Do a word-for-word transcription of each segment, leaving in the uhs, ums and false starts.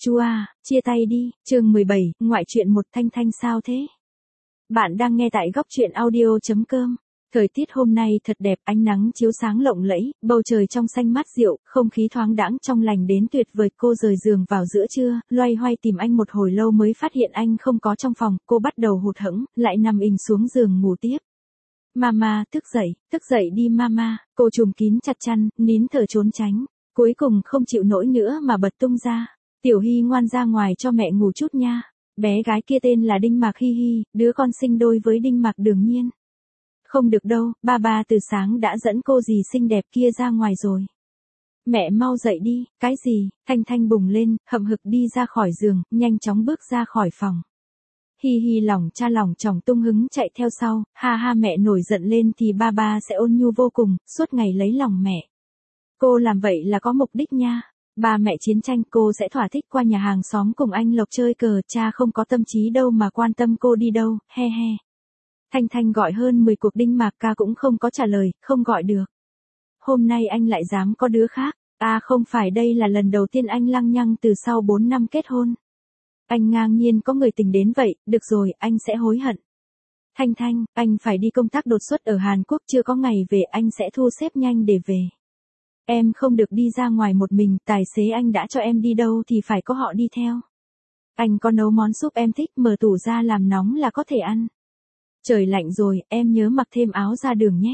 Chú à, chia tay đi, chương mười bảy, ngoại truyện một. Thanh Thanh sao thế? Bạn đang nghe tại góc truyện audio chấm com. Thời tiết hôm nay thật đẹp, ánh nắng chiếu sáng lộng lẫy, bầu trời trong xanh mát dịu, không khí thoáng đãng trong lành đến tuyệt vời. Cô rời giường vào giữa trưa, loay hoay tìm anh một hồi lâu mới phát hiện anh không có trong phòng, cô bắt đầu hụt hẫng, lại nằm ình xuống giường ngủ tiếp. Mama, thức dậy, thức dậy đi mama, cô trùm kín chặt chăn, nín thở trốn tránh, cuối cùng không chịu nổi nữa mà bật tung ra. Tiểu Hy ngoan ra ngoài cho mẹ ngủ chút nha. Bé gái kia tên là Đinh Mạc Hi Hi, đứa con sinh đôi với Đinh Mạc Đường Nhiên. Không được đâu, ba ba từ sáng đã dẫn cô dì xinh đẹp kia ra ngoài rồi. Mẹ mau dậy đi, cái gì? Thanh Thanh bùng lên, hậm hực đi ra khỏi giường, nhanh chóng bước ra khỏi phòng. Hi Hi lòng cha lòng chồng tung hứng chạy theo sau, ha ha mẹ nổi giận lên thì ba ba sẽ ôn nhu vô cùng, suốt ngày lấy lòng mẹ. Cô làm vậy là có mục đích nha. Ba mẹ chiến tranh cô sẽ thỏa thích qua nhà hàng xóm cùng anh Lộc chơi cờ, cha không có tâm trí đâu mà quan tâm cô đi đâu, he he. Thanh Thanh gọi hơn mười cuộc Đinh Mạc ca cũng không có trả lời, không gọi được. Hôm nay anh lại dám có đứa khác, à không phải đây là lần đầu tiên anh lăng nhăng từ sau bốn năm kết hôn. Anh ngang nhiên có người tình đến vậy, được rồi, anh sẽ hối hận. Thanh Thanh, anh phải đi công tác đột xuất ở Hàn Quốc, chưa có ngày về, anh sẽ thu xếp nhanh để về. Em không được đi ra ngoài một mình, tài xế anh đã cho em đi đâu thì phải có họ đi theo. Anh có nấu món súp em thích, mở tủ ra làm nóng là có thể ăn. Trời lạnh rồi, em nhớ mặc thêm áo ra đường nhé.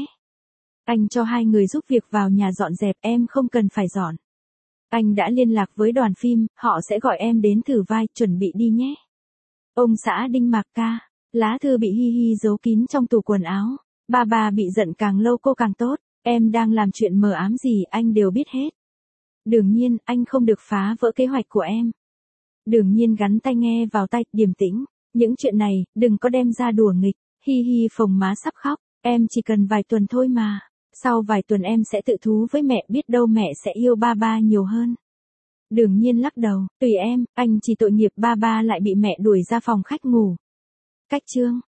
Anh cho hai người giúp việc vào nhà dọn dẹp, em không cần phải dọn. Anh đã liên lạc với đoàn phim, họ sẽ gọi em đến thử vai, chuẩn bị đi nhé. Ông xã Đinh Mạc ca, lá thư bị Hi Hi giấu kín trong tủ quần áo. Ba ba bị giận càng lâu cô càng tốt. Em đang làm chuyện mờ ám gì anh đều biết hết. Đường Nhiên, anh không được phá vỡ kế hoạch của em. Đường Nhiên gắn tai nghe vào tai, điềm tĩnh. Những chuyện này, đừng có đem ra đùa nghịch. Hi Hi phồng má sắp khóc. Em chỉ cần vài tuần thôi mà. Sau vài tuần em sẽ tự thú với mẹ, biết đâu mẹ sẽ yêu ba ba nhiều hơn. Đường Nhiên lắc đầu, tùy em, anh chỉ tội nghiệp ba ba lại bị mẹ đuổi ra phòng khách ngủ. Cách chương.